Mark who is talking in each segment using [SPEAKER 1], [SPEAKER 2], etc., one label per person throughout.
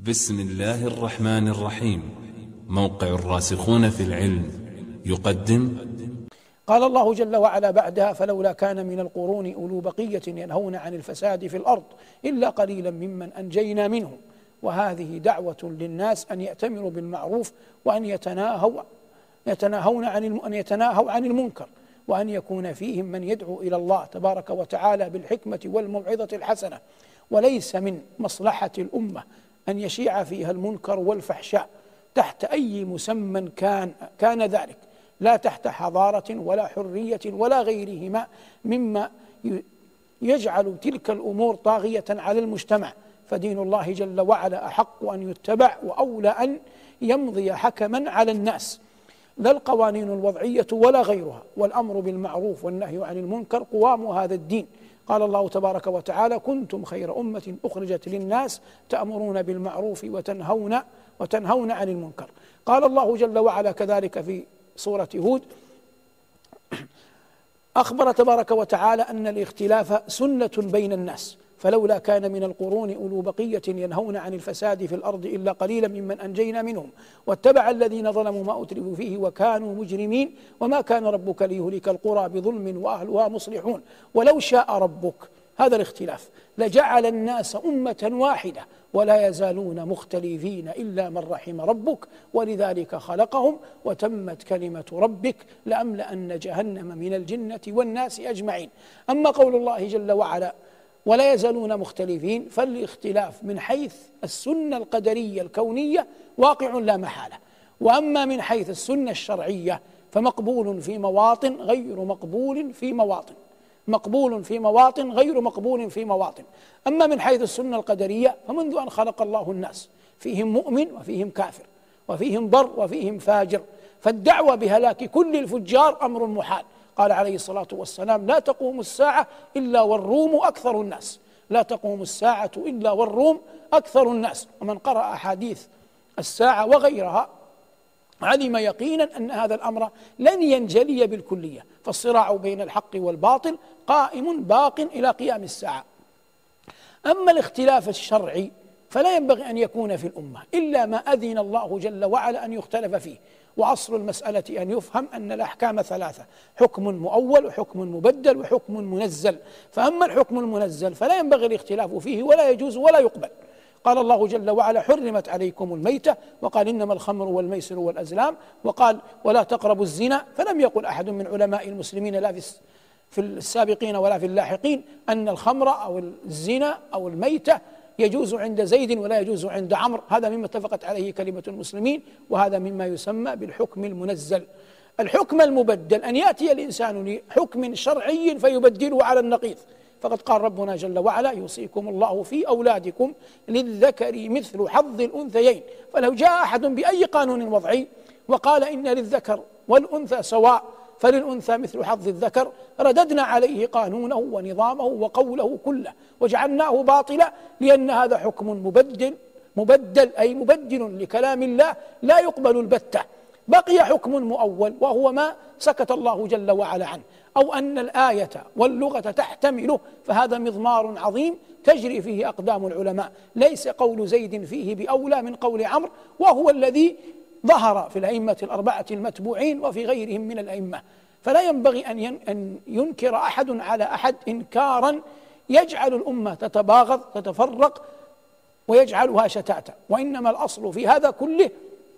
[SPEAKER 1] بسم الله الرحمن الرحيم. موقع الراسخون في العلم يقدم.
[SPEAKER 2] قال الله جل وعلا بعدها: فلولا كان من القرون أولو بقية ينهون عن الفساد في الأرض إلا قليلا ممن أنجينا منهم. وهذه دعوة للناس أن يأتمروا بالمعروف وأن يتناهوا عن المنكر، وأن يكون فيهم من يدعو إلى الله تبارك وتعالى بالحكمة والموعظة الحسنة. وليس من مصلحة الأمة أن يشيع فيها المنكر والفحشاء تحت أي مسمى كان ذلك، لا تحت حضارة ولا حرية ولا غيرهما مما يجعل تلك الأمور طاغية على المجتمع. فدين الله جل وعلا أحق أن يتبع وأولى أن يمضي حكما على الناس، لا القوانين الوضعية ولا غيرها. والأمر بالمعروف والنهي عن المنكر قوام هذا الدين. قال الله تبارك وتعالى: كنتم خير أمة أخرجت للناس تأمرون بالمعروف وتنهون عن المنكر. قال الله جل وعلا كذلك في سورة هود: أخبر تبارك وتعالى أن الاختلاف سنة بين الناس، فلولا كان من القرون أولو بقية ينهون عن الفساد في الأرض إلا قليلا ممن أنجينا منهم واتبع الذين ظلموا ما أترفوا فيه وكانوا مجرمين وما كان ربك ليهلك القرى بظلم وأهلها مصلحون ولو شاء ربك، هذا الاختلاف، لجعل الناس أمة واحدة ولا يزالون مختلفين إلا من رحم ربك ولذلك خلقهم وتمت كلمة ربك لأملأن جهنم من الجنة والناس أجمعين. أما قول الله جل وعلا ولا يزالون مختلفين، فالاختلاف من حيث السنة القدرية الكونية واقع لا محالة، وأما من حيث السنة الشرعية فمقبول في مواطن غير مقبول في مواطن، مقبول في مواطن غير مقبول في مواطن. أما من حيث السنة القدرية فمنذ أن خلق الله الناس فيهم مؤمن وفيهم كافر وفيهم بر وفيهم فاجر، فالدعوة بهلاك كل الفجار أمر محال. قال عليه الصلاة والسلام: لا تقوم الساعة إلا والروم أكثر الناس، لا تقوم الساعة إلا والروم أكثر الناس. ومن قرأ أحاديث الساعة وغيرها علم يقينا أن هذا الأمر لن ينجلي بالكلية، فالصراع بين الحق والباطل قائم باق إلى قيام الساعة. أما الاختلاف الشرعي فلا ينبغي أن يكون في الأمة إلا ما أذن الله جل وعلا أن يختلف فيه. وأصل المسألة أن يفهم أن الأحكام ثلاثة: حكم مؤول وحكم مبدل وحكم منزل. فأما الحكم المنزل فلا ينبغي الاختلاف فيه ولا يجوز ولا يقبل. قال الله جل وعلا: حرمت عليكم الميتة، وقال: إنما الخمر والميسر والأزلام، وقال: ولا تقربوا الزنا. فلم يقل أحد من علماء المسلمين لا في السابقين ولا في اللاحقين أن الخمر أو الزنا أو الميتة يجوز عند زيد ولا يجوز عند عمرو. هذا مما اتفقت عليه كلمة المسلمين، وهذا مما يسمى بالحكم المنزل. الحكم المبدل أن يأتي الإنسان لحكم شرعي فيبدله على النقيض، فقد قال ربنا جل وعلا: يوصيكم الله في أولادكم للذكر مثل حظ الأنثيين. فلو جاء أحد بأي قانون وضعي وقال إن للذكر والأنثى سواء فللأنثى مثل حظ الذكر، رددنا عليه قانونه ونظامه وقوله كله وجعلناه باطلا، لأن هذا حكم مبدل أي مبدل لكلام الله لا يقبل البتة. بقي حكم مؤول وهو ما سكت الله جل وعلا عنه، أو أن الآية واللغة تحتمله، فهذا مضمار عظيم تجري فيه أقدام العلماء. ليس قول زيد فيه بأولى من قول عمرو، وهو الذي ظهر في الأئمة الأربعة المتبوعين وفي غيرهم من الأئمة. فلا ينبغي أن ينكر أحد على أحد إنكارا يجعل الأمة تتباغض تتفرق ويجعلها شتاتا. وإنما الأصل في هذا كله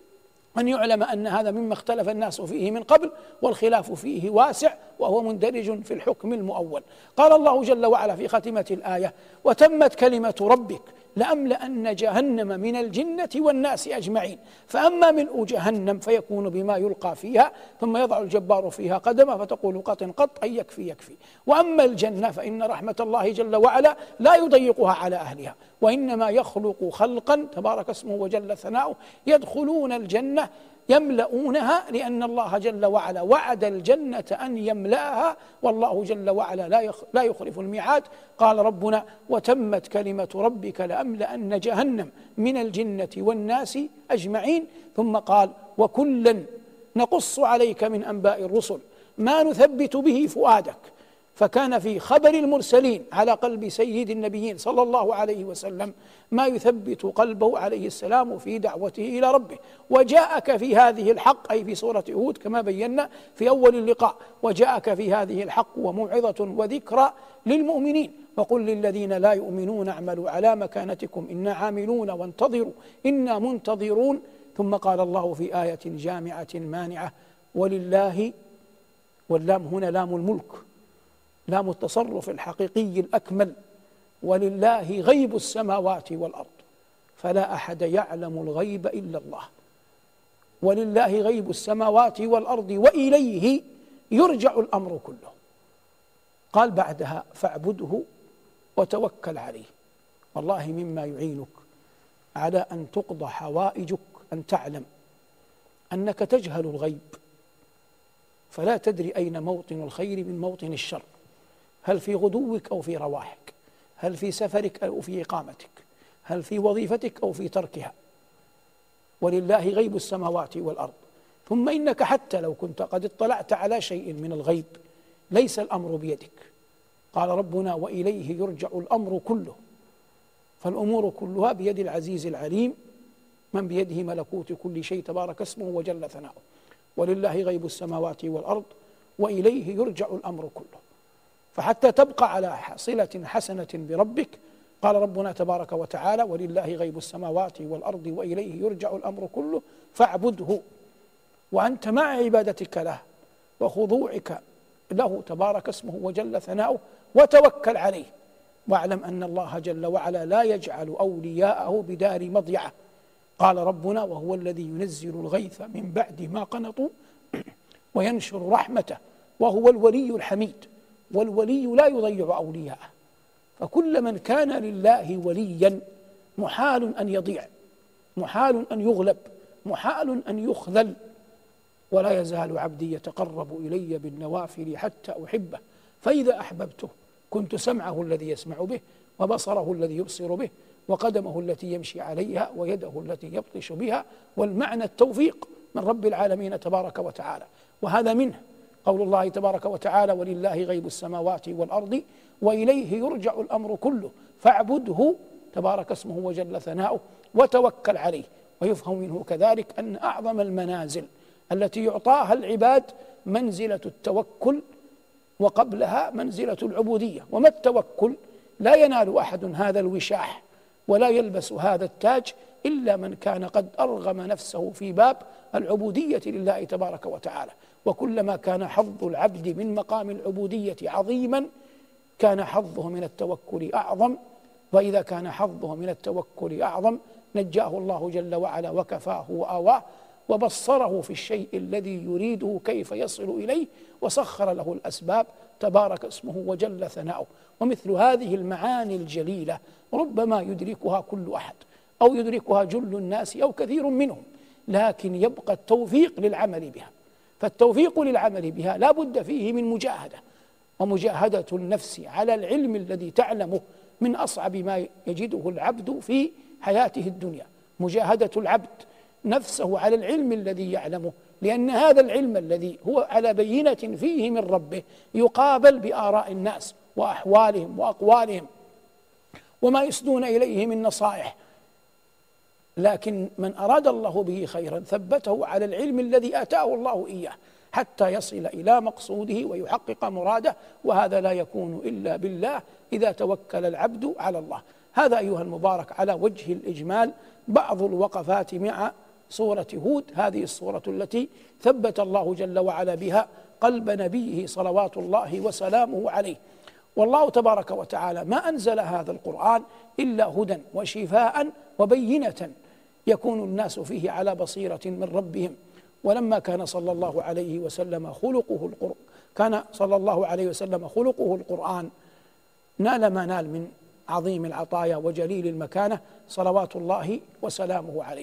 [SPEAKER 2] أن يعلم أن هذا مما اختلف الناس فيه من قبل، والخلاف فيه واسع وهو مندرج في الحكم المؤول. قال الله جل وعلا في خاتمة الآية: وتمت كلمة ربك لأملأن جهنم من الجنة والناس أجمعين. فأما ملء جهنم فيكون بما يلقى فيها، ثم يضع الجبار فيها قدمه فتقول قط قط أي يكفي يكفي. وأما الجنة فإن رحمة الله جل وعلا لا يضيقها على أهلها، وإنما يخلق خلقا تبارك اسمه وجل ثناؤه يدخلون الجنة يملؤونها، لأن الله جل وعلا وعد الجنة أن يملأها، والله جل وعلا لا يخلف الميعاد. قال ربنا: وتمت كلمة ربك لأملأن جهنم من الجنة والناس أجمعين. ثم قال: وكلا نقص عليك من أنباء الرسل ما نثبت به فؤادك. فكان في خبر المرسلين على قلب سيد النبيين صلى الله عليه وسلم ما يثبت قلبه عليه السلام في دعوته إلى ربه. وجاءك في هذه الحق، أي في سورة هود كما بينا في أول اللقاء، وجاءك في هذه الحق وموعظة وذكرى للمؤمنين. وقل للذين لا يؤمنون اعملوا على مكانتكم إنا عاملون وانتظروا إنا منتظرون. ثم قال الله في آية جامعة مانعة: ولله، واللام هنا لام الملك، لام التصرف الحقيقي الأكمل، ولله غيب السماوات والأرض فلا أحد يعلم الغيب إلا الله. ولله غيب السماوات والأرض وإليه يرجع الأمر كله. قال بعدها: فاعبده وتوكل عليه. والله مما يعينك على أن تقضى حوائجك أن تعلم أنك تجهل الغيب، فلا تدري أين موطن الخير من موطن الشر، هل في غدوك أو في رواحك، هل في سفرك أو في إقامتك، هل في وظيفتك أو في تركها. ولله غيب السماوات والأرض. ثم إنك حتى لو كنت قد اطلعت على شيء من الغيب ليس الأمر بيدك. قال ربنا: وإليه يرجع الأمر كله. فالأمور كلها بيد العزيز العليم من بيده ملكوت كل شيء تبارك اسمه وجل ثناؤه. ولله غيب السماوات والأرض وإليه يرجع الأمر كله. فحتى تبقى على صلة حسنة بربك قال ربنا تبارك وتعالى: ولله غيب السماوات والأرض وإليه يرجع الأمر كله فاعبده. وأنت مع عبادتك له وخضوعك له تبارك اسمه وجل ثناؤه وتوكل عليه، واعلم أن الله جل وعلا لا يجعل أولياءه بدار مضيعة. قال ربنا: وهو الذي ينزل الغيث من بعد ما قنطوا وينشر رحمته وهو الولي الحميد. والولي لا يضيع أولياءه، فكل من كان لله وليا محال أن يضيع، محال أن يغلب، محال أن يخذل. ولا يزال عبدي يتقرب إلي بالنوافل حتى أحبه، فإذا أحببته كنت سمعه الذي يسمع به، وبصره الذي يبصر به، وقدمه التي يمشي عليها، ويده التي يبطش بها. والمعنى التوفيق من رب العالمين تبارك وتعالى. وهذا منه قول الله تبارك وتعالى: ولله غيب السماوات والأرض وإليه يرجع الأمر كله فاعبده تبارك اسمه وجل ثناؤه وتوكل عليه. ويفهم منه كذلك أن أعظم المنازل التي يعطاها العباد منزلة التوكل، وقبلها منزلة العبودية. وما التوكل؟ لا ينال أحد هذا الوشاح ولا يلبس هذا التاج إلا من كان قد أرغم نفسه في باب العبودية لله تبارك وتعالى. وكلما كان حظ العبد من مقام العبودية عظيما كان حظه من التوكل أعظم. وإذا كان حظه من التوكل أعظم نجاه الله جل وعلا وكفاه وآواه، وبصره في الشيء الذي يريده كيف يصل إليه، وسخر له الأسباب تبارك اسمه وجل ثناؤه. ومثل هذه المعاني الجليلة ربما يدركها كل أحد أو يدركها جل الناس أو كثير منهم، لكن يبقى التوفيق للعمل بها. فالتوفيق للعمل بها لا بد فيه من مجاهدة، ومجاهدة النفس على العلم الذي تعلمه من أصعب ما يجده العبد في حياته الدنيا. مجاهدة العبد نفسه على العلم الذي يعلمه، لأن هذا العلم الذي هو على بينة فيه من ربه يقابل بآراء الناس وأحوالهم وأقوالهم وما يسدون إليه من نصائح. لكن من أراد الله به خيرا ثبته على العلم الذي آتاه الله إياه حتى يصل إلى مقصوده ويحقق مراده، وهذا لا يكون إلا بالله إذا توكل العبد على الله. هذا أيها المبارك على وجه الإجمال بعض الوقفات مع سورة هود، هذه السورة التي ثبت الله جل وعلا بها قلب نبيه صلوات الله وسلامه عليه. والله تبارك وتعالى ما أنزل هذا القرآن إلا هدى وشفاء وبينة يكون الناس فيه على بصيرة من ربهم. ولما كان صلى الله عليه وسلم خلقه القرآن نال ما نال من عظيم العطايا وجليل المكانة صلوات الله وسلامه عليه.